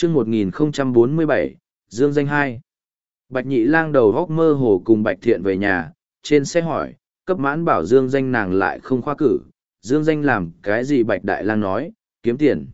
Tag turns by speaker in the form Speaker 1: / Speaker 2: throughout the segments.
Speaker 1: chương 1047, Dương Danh 2. Bạch Nhị Lang đầu góc mơ hồ cùng Bạch Thiện về nhà, trên xe hỏi, cấp mãn bảo Dương Danh nàng lại không khoa cử, Dương Danh làm cái gì Bạch Đại Lang nói, kiếm tiền.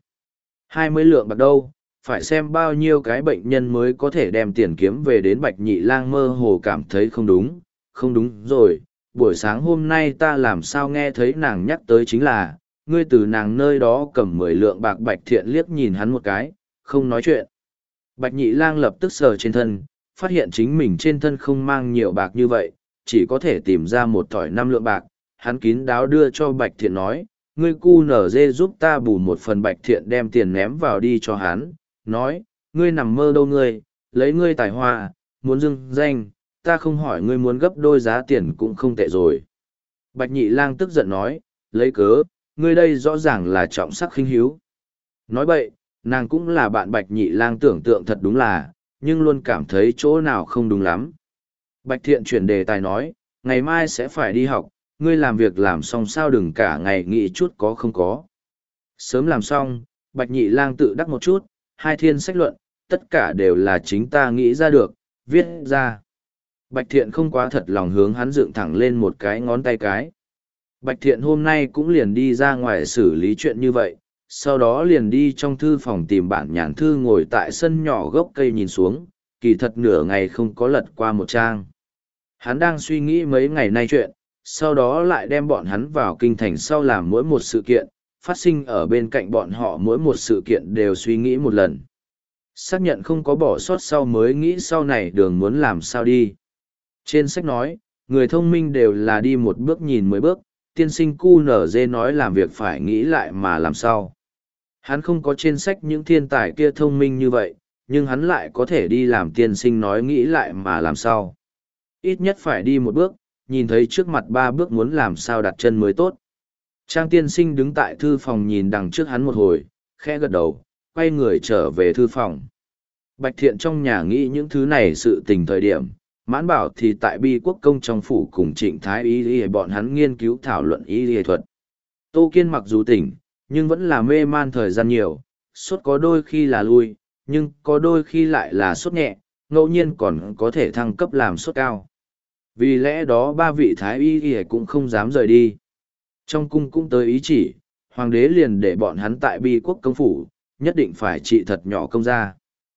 Speaker 1: 20 lượng bạc đâu, phải xem bao nhiêu cái bệnh nhân mới có thể đem tiền kiếm về đến Bạch Nhị Lang mơ hồ cảm thấy không đúng rồi, buổi sáng hôm nay ta làm sao nghe thấy nàng nhắc tới chính là, ngươi từ nàng nơi đó cầm 10 lượng bạc. Bạch Thiện liếc nhìn hắn một cái, không nói chuyện. Bạch Nhị Lang lập tức sờ trên thân, phát hiện chính mình trên thân không mang nhiều bạc như vậy, chỉ có thể tìm ra một thỏi 5 lượng bạc, hắn kín đáo đưa cho Bạch Thiện nói, ngươi cu nở dê giúp ta bù một phần. Bạch Thiện đem tiền ném vào đi cho hắn, nói, ngươi nằm mơ đâu ngươi, lấy ngươi tài hoa, muốn Dương Danh, ta không hỏi ngươi muốn gấp đôi giá tiền cũng không tệ rồi. Bạch Nhị Lang tức giận nói, lấy cớ, ngươi đây rõ ràng là trọng sắc khinh hiếu. Nói bậy, nàng cũng là bạn Bạch Nhị Lang tưởng tượng thật đúng là, nhưng luôn cảm thấy chỗ nào không đúng lắm. Bạch Thiện chuyển đề tài nói, ngày mai sẽ phải đi học, ngươi làm việc làm xong sao đừng cả ngày nghĩ chút có không có. Sớm làm xong, Bạch Nhị Lang tự đắc một chút, 2 thiên sách luận, tất cả đều là chính ta nghĩ ra được, viết ra. Bạch Thiện không quá thật lòng hướng hắn dựng thẳng lên một cái ngón tay cái. Bạch Thiện hôm nay cũng liền đi ra ngoài xử lý chuyện như vậy, sau đó liền đi trong thư phòng tìm bản nhàn thư ngồi tại sân nhỏ gốc cây nhìn xuống, kỳ thật nửa ngày không có lật qua một trang. Hắn đang suy nghĩ mấy ngày nay chuyện, sau đó lại đem bọn hắn vào kinh thành sau làm mỗi một sự kiện, phát sinh ở bên cạnh bọn họ mỗi một sự kiện đều suy nghĩ một lần. Xác nhận không có bỏ sót sau mới nghĩ sau này đường muốn làm sao đi. Trên sách nói, người thông minh đều là đi một bước nhìn 10 bước, tiên sinh cu nở dê nói làm việc phải nghĩ lại mà làm sao. Hắn không có trên sách những thiên tài kia thông minh như vậy, nhưng hắn lại có thể đi làm tiên sinh nói nghĩ lại mà làm sao. Ít nhất phải đi một bước, nhìn thấy trước mặt 3 bước muốn làm sao đặt chân mới tốt. Trang tiên sinh đứng tại thư phòng nhìn đằng trước hắn một hồi, khẽ gật đầu, quay người trở về thư phòng. Bạch Thiện trong nhà nghĩ những thứ này sự tình thời điểm, Mãn Bảo thì tại Bi Quốc Công trong phủ cùng Trịnh Thái Y bọn hắn nghiên cứu thảo luận y thuật. Tô Kiên mặc dù tỉnh, nhưng vẫn là mê man thời gian nhiều, sốt có đôi khi là lui, nhưng có đôi khi lại là sốt nhẹ, ngẫu nhiên còn có thể thăng cấp làm sốt cao. Vì lẽ đó 3 vị Thái Y cũng không dám rời đi. Trong cung cũng tới ý chỉ, hoàng đế liền để bọn hắn tại Bi Quốc Công phủ, nhất định phải trị thật nhỏ công gia.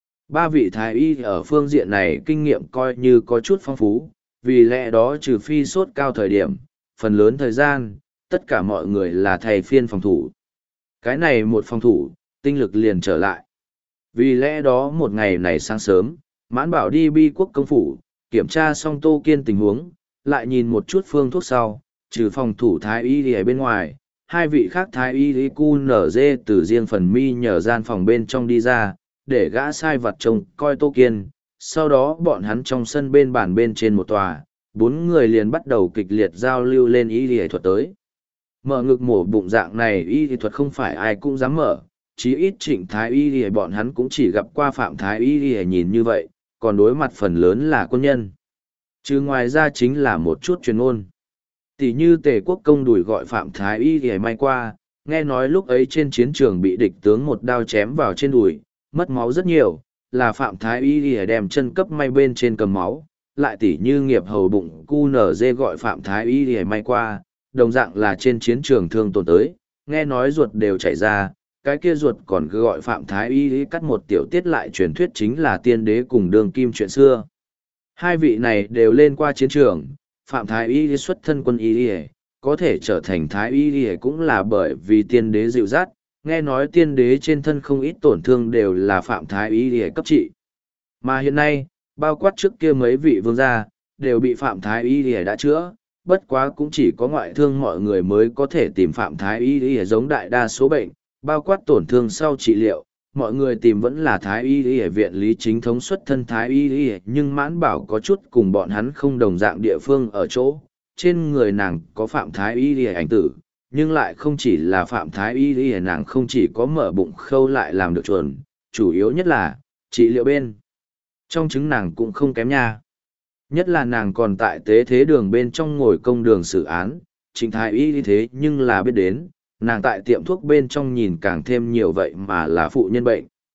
Speaker 1: 3 vị Thái Y ở phương diện này kinh nghiệm coi như có chút phong phú, vì lẽ đó trừ phi sốt cao thời điểm, phần lớn thời gian, tất cả mọi người là thầy phiên phòng thủ. Cái này một phòng thủ, tinh lực liền trở lại. Vì lẽ đó một ngày này sáng sớm, Mãn Bảo đi Bi Quốc Công phủ, kiểm tra xong Tô Kiên tình huống, lại nhìn một chút phương thuốc sau, trừ phòng thủ Thái Y ở bên ngoài, 2 vị khác Thái Y cu nở dê từ riêng phần mi nhờ gian phòng bên trong đi ra, để gã sai vặt trông coi Tô Kiên. Sau đó bọn hắn trong sân bên bàn bên trên một tòa, 4 người liền bắt đầu kịch liệt giao lưu lên y thuật tới. Mở ngực mổ bụng dạng này y thuật không phải ai cũng dám mở, chí ít Trịnh Thái Y bọn hắn cũng chỉ gặp qua Phạm Thái Y nhìn như vậy, còn đối mặt phần lớn là quân nhân. Chứ ngoài ra chính là một chút truyền ngôn. Tỷ như Tề Quốc Công đuổi gọi Phạm Thái Y may qua, nghe nói lúc ấy trên chiến trường bị địch tướng một đao chém vào trên đùi, mất máu rất nhiều, là Phạm Thái Y đem chân cấp may bên trên cầm máu. Lại tỷ như nghiệp hầu bụng cu nở dê gọi Phạm Thái Y may qua, đồng dạng là trên chiến trường thương tổn tới, nghe nói ruột đều chảy ra, cái kia ruột còn cứ gọi Phạm Thái Y cắt một tiểu tiết lại truyền thuyết chính là tiên đế cùng đường kim chuyện xưa. 2 vị này đều lên qua chiến trường, Phạm Thái Y xuất thân quân Y, có thể trở thành Thái Y cũng là bởi vì tiên đế dịu dắt, nghe nói tiên đế trên thân không ít tổn thương đều là Phạm Thái Y cấp trị. Mà hiện nay, bao quát trước kia mấy vị vương gia, đều bị Phạm Thái Y đã chữa, bất quá cũng chỉ có ngoại thương mọi người mới có thể tìm Phạm Thái Y giống đại đa số bệnh, bao quát tổn thương sau trị liệu, mọi người tìm vẫn là Thái Y viện lý chính thống xuất thân Thái Y, nhưng Mãn Bảo có chút cùng bọn hắn không đồng dạng địa phương ở chỗ, trên người nàng có Phạm Thái Y ảnh tử, nhưng lại không chỉ là Phạm Thái Y nàng không chỉ có mở bụng khâu lại làm được chuẩn, chủ yếu nhất là trị liệu bên trong trứng nàng cũng không kém nha. Nhất là nàng còn tại tế thế đường bên trong ngồi công đường xử án, Trịnh Thái Y thế nhưng là biết đến, nàng tại tiệm thuốc bên trong nhìn càng thêm nhiều vậy mà là phụ nhân bệnh.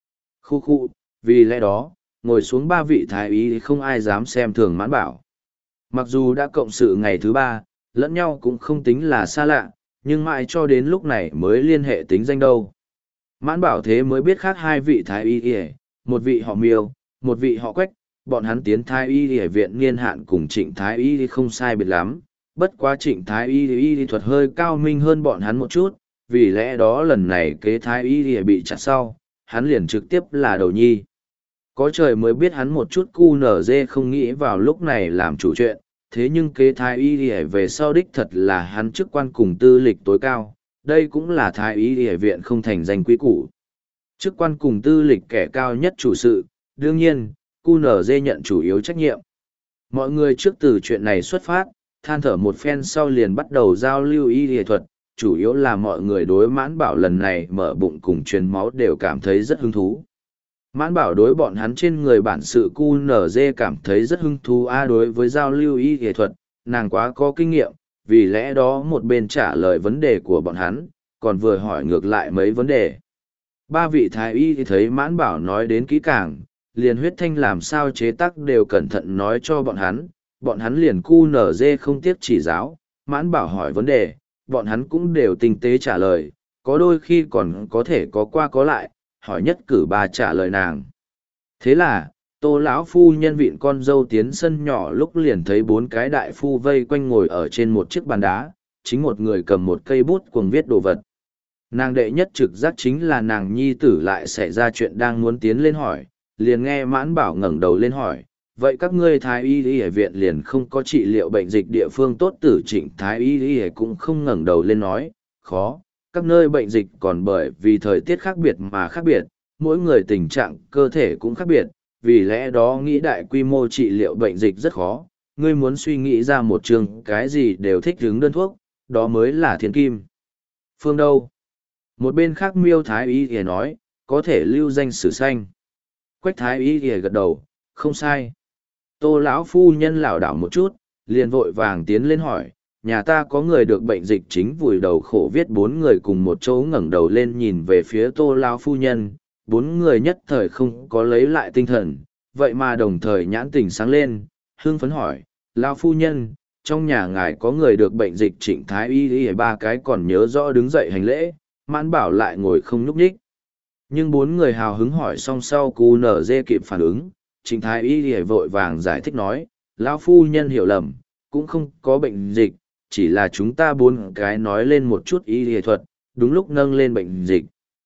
Speaker 1: Khu khu, vì lẽ đó, ngồi xuống ba vị thái y không ai dám xem thường Mãn Bảo. Mặc dù đã cộng sự ngày thứ ba, lẫn nhau cũng không tính là xa lạ, nhưng mãi cho đến lúc này mới liên hệ tính danh đâu. Mãn Bảo thế mới biết khác hai vị thái y, một vị họ Miêu, một vị họ Quách, bọn hắn tiến thái y ở viện niên hạn cùng Trịnh thái y không sai biệt lắm, bất quá Trịnh thái y thuật hơi cao minh hơn bọn hắn một chút, vì lẽ đó lần này kế thái y bị chặt sau, hắn liền trực tiếp là đầu nhi. Có trời mới biết hắn một chút QNZ không nghĩ vào lúc này làm chủ chuyện, thế nhưng kế thái y về sau đích thật là hắn chức quan cùng tư lịch tối cao, đây cũng là thái y viện không thành danh quý củ. Chức quan cùng tư lịch kẻ cao nhất chủ sự, đương nhiên, QNZ nhận chủ yếu trách nhiệm. Mọi người trước từ chuyện này xuất phát, than thở một phen sau liền bắt đầu giao lưu y thuật, chủ yếu là mọi người đối Mãn Bảo lần này mở bụng cùng truyền máu đều cảm thấy rất hứng thú. Mãn Bảo đối bọn hắn trên người bản sự QNZ cảm thấy rất hứng thú đối với giao lưu y thuật, nàng quá có kinh nghiệm, vì lẽ đó một bên trả lời vấn đề của bọn hắn, còn vừa hỏi ngược lại mấy vấn đề. Ba vị thái y thì thấy Mãn Bảo nói đến kỹ càng, liền huyết thanh làm sao chế tác đều cẩn thận nói cho bọn hắn liền QNZ không tiếc chỉ giáo, Mãn Bảo hỏi vấn đề, bọn hắn cũng đều tinh tế trả lời, có đôi khi còn có thể có qua có lại, hỏi nhất cử bà trả lời nàng. Thế là, Tô lão phu nhân vịn con dâu tiến sân nhỏ lúc liền thấy bốn cái đại phu vây quanh ngồi ở trên một chiếc bàn đá, chính một người cầm một cây bút cuồng viết đồ vật. Nàng đệ nhất trực giác chính là nàng nhi tử lại xảy ra chuyện đang muốn tiến lên hỏi, liền nghe Mãn Bảo ngẩng đầu lên hỏi, vậy các ngươi thái y y viện liền không có trị liệu bệnh dịch địa phương tốt tử Trịnh thái y y cũng không ngẩng đầu lên nói, khó, các nơi bệnh dịch còn bởi vì thời tiết khác biệt mà khác biệt, mỗi người tình trạng cơ thể cũng khác biệt, vì lẽ đó nghĩ đại quy mô trị liệu bệnh dịch rất khó, ngươi muốn suy nghĩ ra một trường cái gì đều thích ứng đơn thuốc, đó mới là thiên kim. Phương đâu? Một bên khác Miêu thái y y nói, có thể lưu danh sử xanh. Quách thái y y gật đầu, không sai. Tô lão phu nhân lảo đảo một chút, liền vội vàng tiến lên hỏi, nhà ta có người được bệnh dịch chính vùi đầu khổ viết bốn người cùng một chỗ ngẩng đầu lên nhìn về phía Tô lão phu nhân, bốn người nhất thời không có lấy lại tinh thần, vậy mà đồng thời nhãn tình sáng lên, hưng phấn hỏi, lão phu nhân, trong nhà ngài có người được bệnh dịch Trịnh thái y y ba cái còn nhớ rõ đứng dậy hành lễ, Mãn Bảo lại ngồi không nhúc nhích. Nhưng bốn người hào hứng hỏi xong sau QNZ kịp phản ứng, Trịnh thái y vội vàng giải thích nói, lão phu nhân hiểu lầm, cũng không có bệnh dịch, chỉ là chúng ta bốn cái nói lên một chút y thuật, đúng lúc nâng lên bệnh dịch.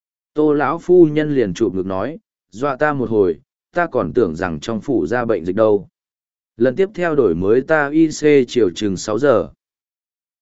Speaker 1: Tô lão phu nhân liền chụp ngực nói, dọa ta một hồi, ta còn tưởng rằng trong phủ ra bệnh dịch đâu. Lần tiếp theo đổi mới ta IC chiều chừng 6 giờ.